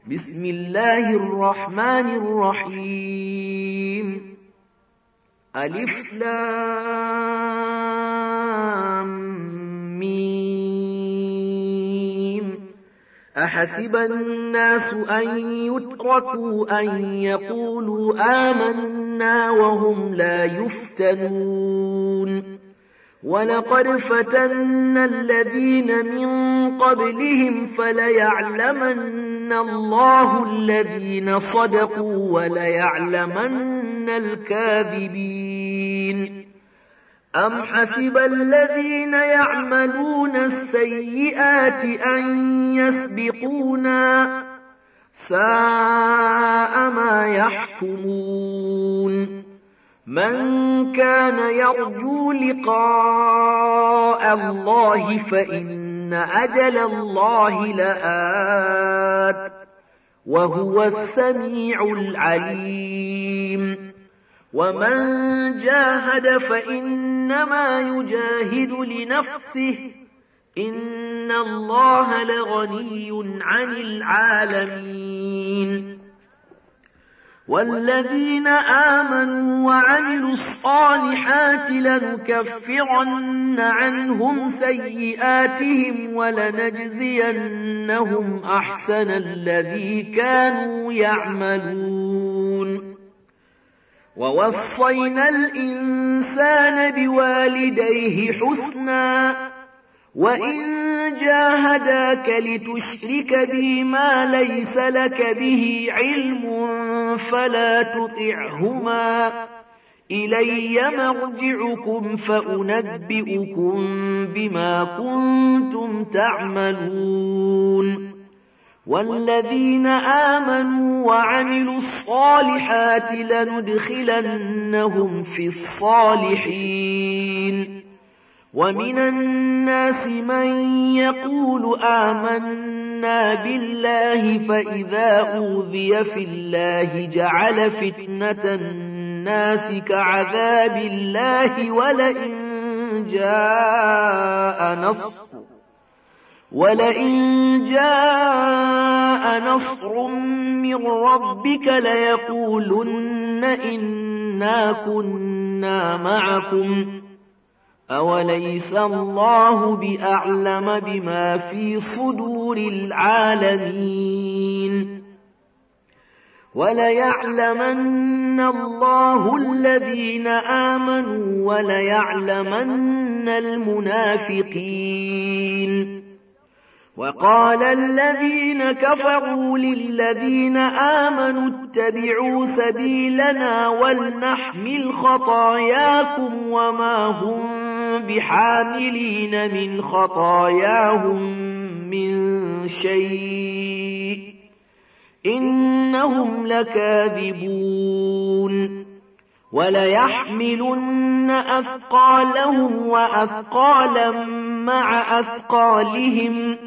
بسم الله الرحمن الرحيم ألف لام ميم أحسب الناس أن يتركوا أن يقولوا آمنا وهم لا يفتنون ولقد فتنا الذين من قبلهم فليعلمن الله الذين صدقوا وليعلمن الكاذبين أم حسب الذين يعملون السيئات أن يسبقونا ساء ما يحكمون من كان يرجو لقاء الله فإن أجل الله لآت وهو السميع العليم ومن جاهد فإنما يجاهد لنفسه إن الله لغني عن العالمين والذين آمنوا وعملوا الصالحات لنكفرن عنهم سيئاتهم ولنجزينهم أحسن الذي كانوا يعملون ووصينا الإنسان بوالديه حسنا وإن جاهداك لتشرك بي ما ليس لك به علم فلا تطعهما إلي مرجعكم فأنبئكم بما كنتم تعملون والذين آمنوا وعملوا الصالحات لندخلنهم في الصالحين ومن الناس من يقول آمنا بالله فإذا أوذي في الله جعل فتنة الناس كعذاب الله ولئن جاء نصر من ربك ليقولن إنا كنا معكم أوليس الله بأعلم بما في صدور العالمين وليعلمن الله الذين آمنوا وليعلمن المنافقين وقال الذين كفروا للذين آمنوا اتبعوا سبيلنا ولنحمل خطاياكم وما هم بحاملين من خطاياهم من شيء إنهم لكاذبون وليحملن أثقالهم وأثقالا مع أثقالهم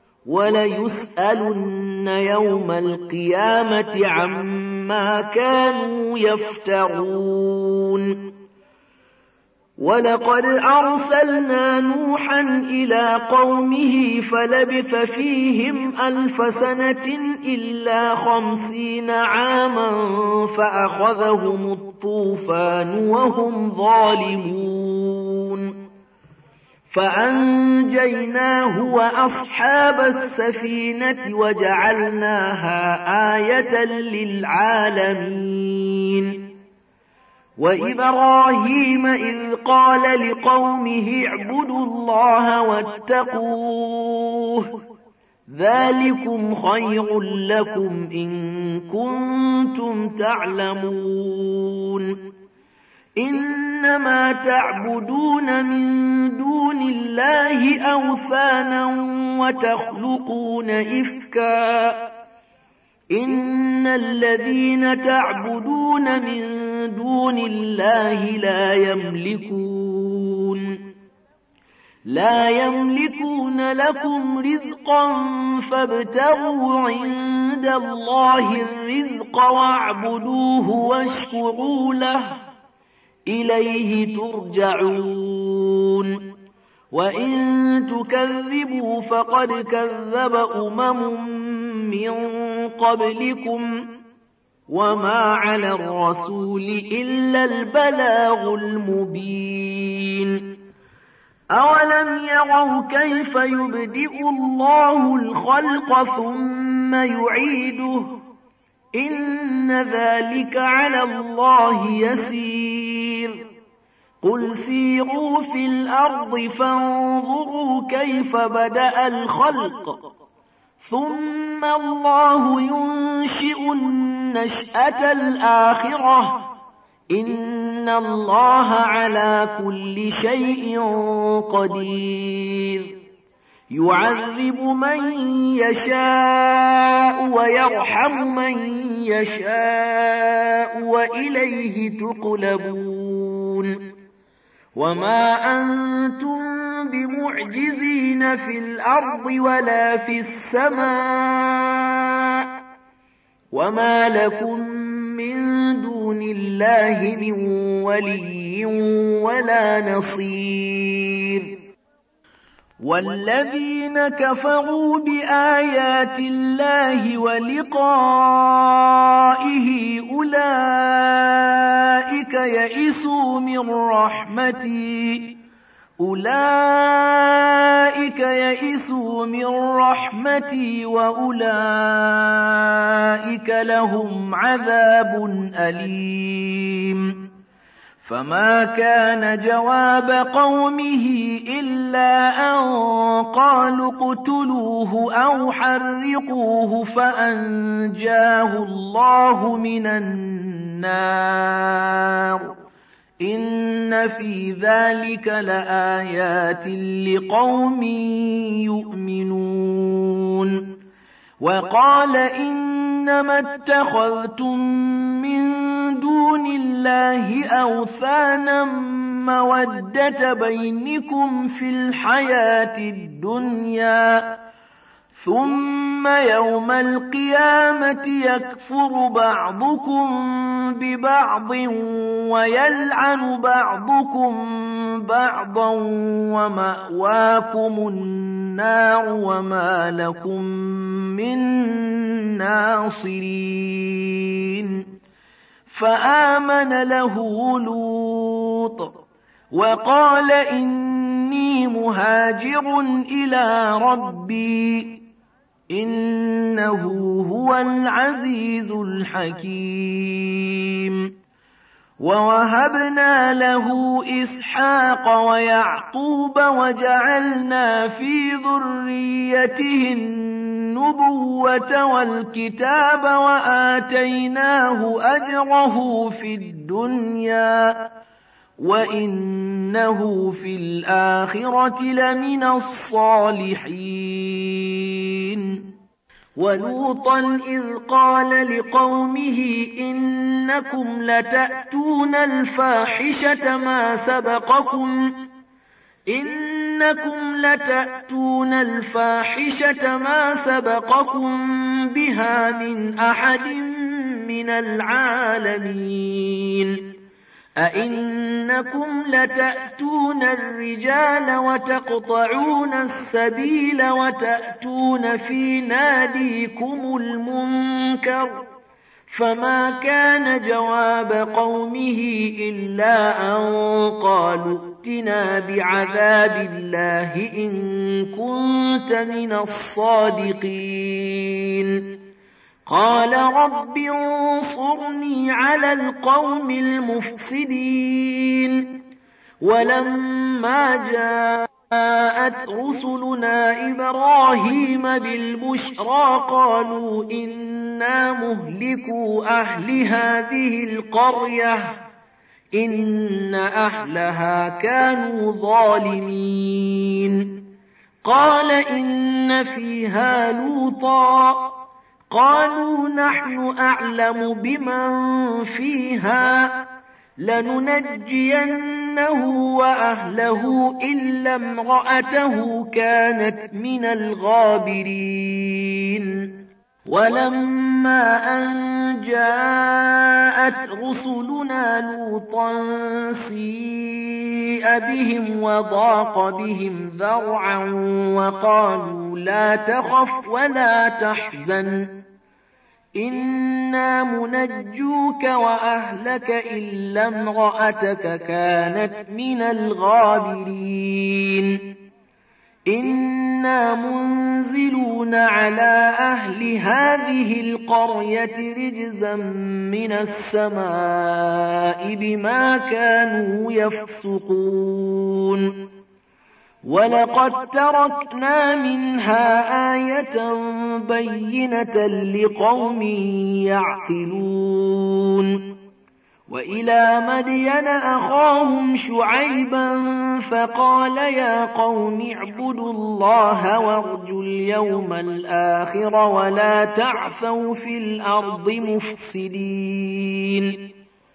وليسألن يوم القيامة عما كانوا يفترون ولقد أرسلنا نوحا إلى قومه فلبث فيهم 1000 سنة إلا 50 عاما فأخذهم الطوفان وهم ظالمون فأنجيناه وأصحاب السفينة وجعلناها آية للعالمين وإبراهيم إذ قال لقومه اعبدوا الله واتقوه ذلكم خير لكم إن كنتم تعلمون إنما تعبدون من دون الله أوثانا وتخلقون إفكا إن الذين تعبدون من دون الله لا يملكون لكم رزقا فابتغوا عند الله الرزق واعبدوه واشكروا له إليه ترجعون وإن تكذبوا فقد كذب أمم من قبلكم وما على الرسول إلا البلاغ المبين أولم يروا كيف يبدئ الله الخلق ثم يعيده إن ذلك على الله يسير قل سيروا في الأرض فانظروا كيف بدأ الخلق ثم الله ينشئ النشأة الآخرة إن الله على كل شيء قدير يعذب من يشاء ويرحم من يشاء وإليه تقلبون وما أنتم بمعجزين في الأرض ولا في السماء وما لكم من دون الله من ولي ولا نصير والذين كفروا بآيات الله ولقائه أولئك يئسوا من رحمتي وأولئك لهم عذاب أليم فما كان جواب قومه إلا أن قالوا اقتلوه أو حرقوه فأنجاه الله من النار إن في ذلك لآيات لقوم يؤمنون وقال إنما اتخذتم من دون الله أوثانا مودة بينكم في الحياة الدنيا ثم يوم القيامة يكفر بعضكم ببعض ويلعن بعضكم بعضا ومأواكم النار وما لكم من ناصرين فآمن له لوط وقال إني مهاجر إلى ربي إنه هو العزيز الحكيم ووهبنا له إسحاق ويعقوب وجعلنا في ذريته النبوة والكتاب وآتيناه أجره في الدنيا وإنه في الآخرة لمن الصالحين ولوطا إذ قال لقومه إنكم لتأتون الفاحشة ما سبقكم بها من أحد من العالمين أئنكم لتأتون الرجال وتقطعون السبيل وتأتون في ناديكم المنكر فما كان جواب قومه إلا أن قالوا ائتنا بعذاب الله إن كنت من الصادقين قال رب انصرني على القوم المفسدين ولما جاءت رسلنا إبراهيم بالبشرى قالوا إنا مهلكو أهل هذه القرية إن أهلها كانوا ظالمين قال إن فيها لوطا قالوا نحن أعلم بمن فيها لننجينه وأهله إلا امرأته كانت من الغابرين ولما أن جاءت رسلنا لوطا سيء بهم وضاق بهم ذرعا وقالوا لا تخف ولا تحزن إنا منجوك وأهلك إلا امرأتك كانت من الغابرين إنا منزلون على أهل هذه القرية رجزا من السماء بما كانوا يفسقون ولقد تركنا منها آية بينة لقوم يعقلون وإلى مدين أخاهم شعيبا فقال يا قوم اعبدوا الله وارجوا اليوم الآخر ولا تعثوا في الأرض مفسدين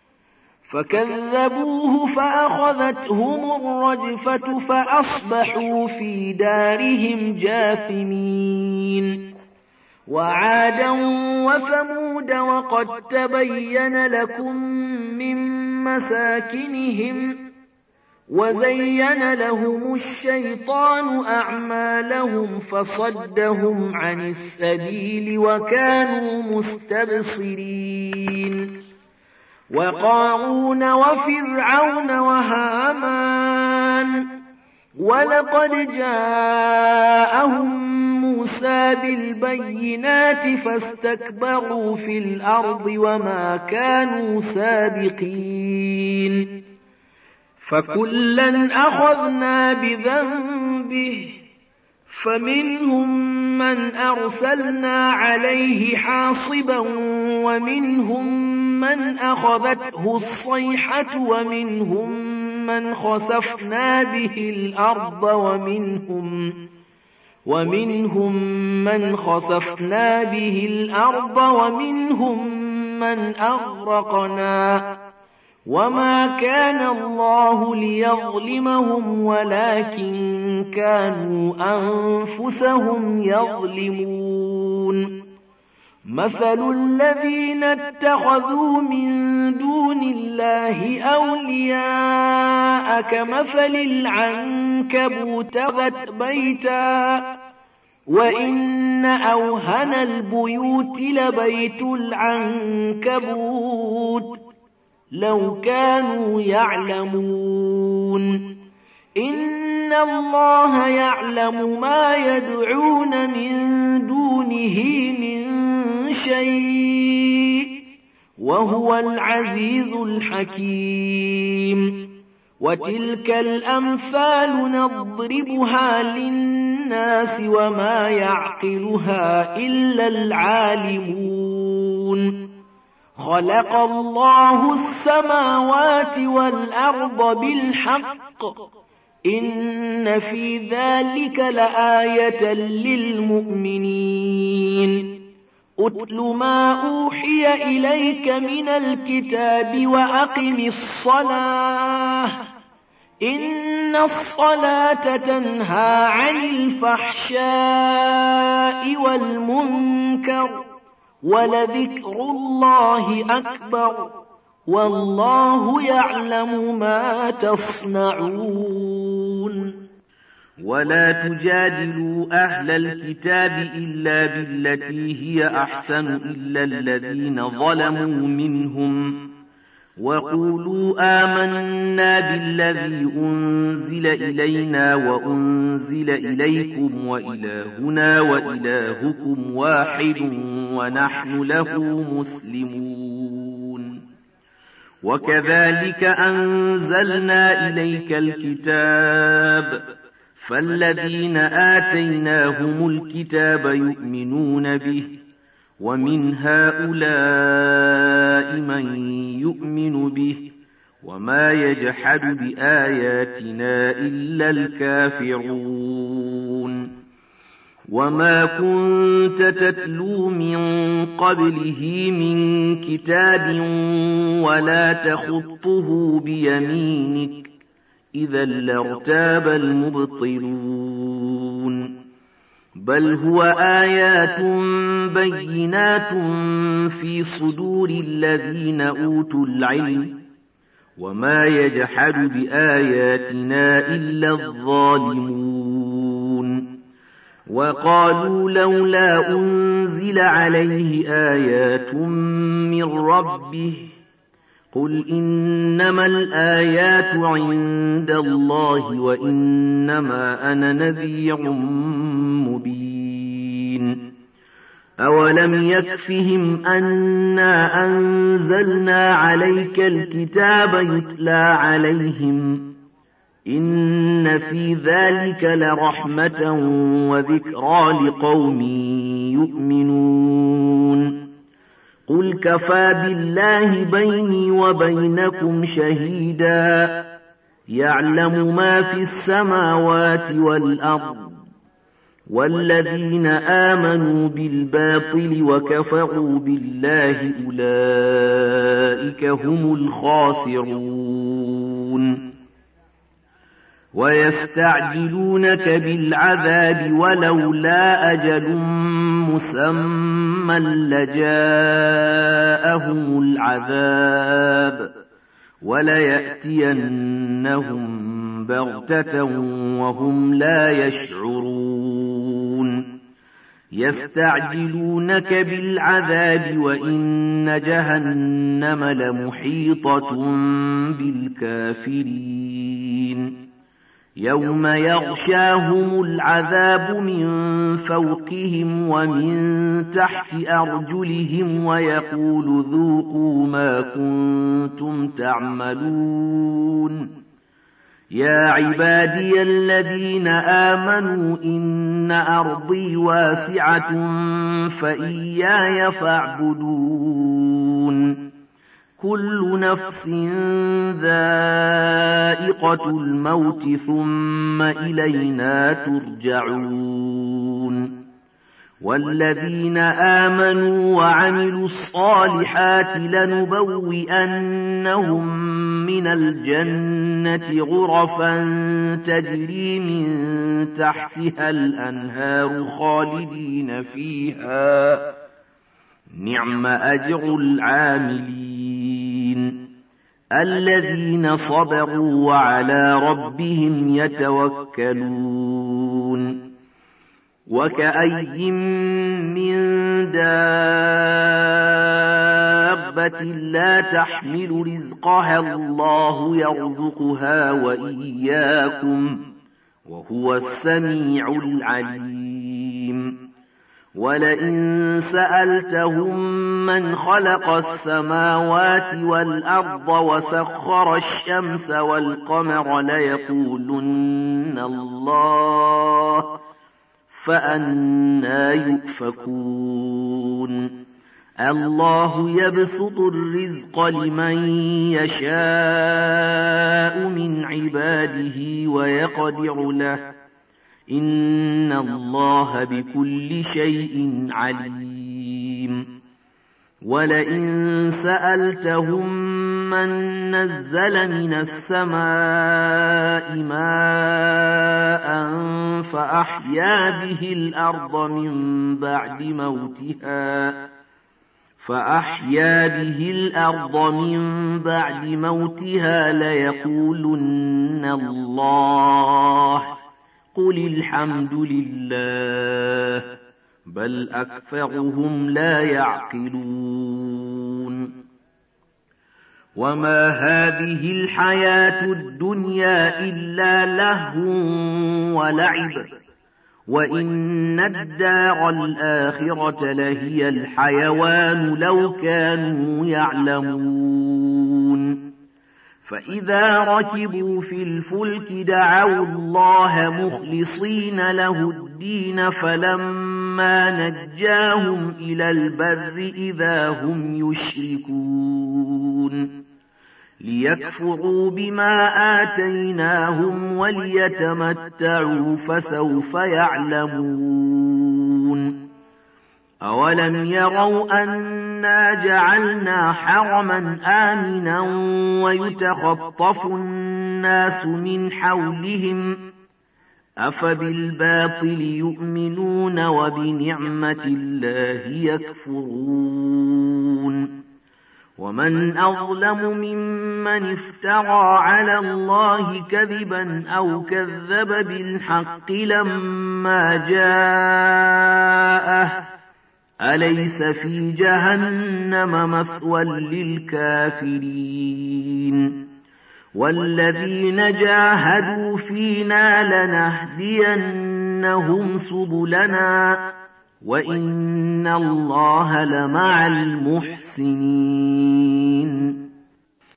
فكذبوه فأخذتهم الرجفة فأصبحوا في دارهم جاثمين وعادا وثمود وقد تبين لكم من مساكنهم وزين لهم الشيطان أعمالهم فصدهم عن السبيل وكانوا مستبصرين وقارون وفرعون وهامان ولقد جاءهم موسى بالبينات فاستكبروا في الأرض وما كانوا سابقين فكلا أخذنا بذنبه فمنهم من أرسلنا عليه حاصبا ومنهم من أخذته الصيحة ومنهم من خسفنا به الأرض ومنهم من أغرقنا وما كان الله ليظلمهم ولكن كانوا أنفسهم يظلمون مثل الذين اتخذوا من دون الله أولياء كمثل العنكبوت اتخذت بيتا وإن أوهن البيوت لبيت العنكبوت لو كانوا يعلمون إن الله يعلم ما يدعون من دونه من شيء وهو العزيز الحكيم وتلك الأمثال نضربها للناس وما يعقلها إلا العالمون خلق الله السماوات والأرض بالحق إن في ذلك لآية للمؤمنين أتل ما أوحي إليك من الكتاب وأقم الصلاة إن الصلاة تنهى عن الفحشاء والمنكر ولذكر الله أكبر والله يعلم ما تصنعون ولا تجادلوا أهل الكتاب إلا بالتي هي أحسن إلا الذين ظلموا منهم وقولوا آمنا بالذي أنزل إلينا وأنزل إليكم وإلهنا وإلهكم واحد ونحن له مسلمون وكذلك أنزلنا إليك الكتاب فالذين آتيناهم الكتاب يؤمنون به ومن هؤلاء من يؤمن به وما يجحد بآياتنا إلا الكافرون وما كنت تتلو من قبله من كتاب ولا تخطه بيمينك إذا لارتاب المبطلون بل هو آيات بينات في صدور الذين أوتوا العلم وما يجحد بآياتنا إلا الظالمون وقالوا لولا أنزل عليه آيات من ربه قل إنما الآيات عند الله وإنما أنا نذير مبين أولم يكفهم أنا أنزلنا عليك الكتاب يتلى عليهم إن في ذلك لرحمة وذكرى لقوم يؤمنون قل كفى بالله بيني وبينكم شهيدا يعلم ما في السماوات والأرض والذين آمنوا بالباطل وكفروا بالله أولئك هم الخاسرون ويستعجلونك بالعذاب ولولا أجل مسمى لجاءهم العذاب وليأتينهم بغتة وهم لا يشعرون يستعجلونك بالعذاب وإن جهنم لمحيطة بالكافرين يوم يغشاهم العذاب من فوقهم ومن تحت أرجلهم ويقول ذوقوا ما كنتم تعملون يا عبادي الذين آمنوا إن أرضي واسعة فإياي فاعبدون كل نفس ذائقة الموت ثم إلينا ترجعون والذين آمنوا وعملوا الصالحات لنبوئنهم من الجنة غرفا تجري من تحتها الأنهار خالدين فيها نعم أجر العاملين الذين صبروا وعلى ربهم يتوكلون وكأي من دابة لا تحمل رزقها الله يرزقها وإياكم وهو السميع العليم ولئن سألتهم من خلق السماوات والأرض وسخر الشمس والقمر ليقولن الله فأنى يؤفكون الله يبسط الرزق لمن يشاء من عباده ويقدر له إن الله بكل شيء عليم ولئن سألتهم من نزل من السماء ماء فأحيا به الأرض من بعد موتها ليقولن الله قل الحمد لله بل أكثرهم لا يعقلون وما هذه الحياة الدنيا إلا لهو ولعب وإن الدار الآخرة لهي الحيوان لو كانوا يعلمون فإذا ركبوا في الفلك دعوا الله مخلصين له الدين فلما نجاهم إلى البر إذا هم يشركون ليكفروا بما آتيناهم وليتمتعوا فسوف يعلمون أولم يروا أنا جعلنا حرما آمنا ويتخطف الناس من حولهم أفبالباطل يؤمنون وبنعمة الله يكفرون ومن أظلم ممن افترى على الله كذبا أو كذب بالحق لما جاءه أليس في جهنم مثوى للكافرين والذين جاهدوا فينا لنهدينهم سبلنا وإن الله لمع المحسنين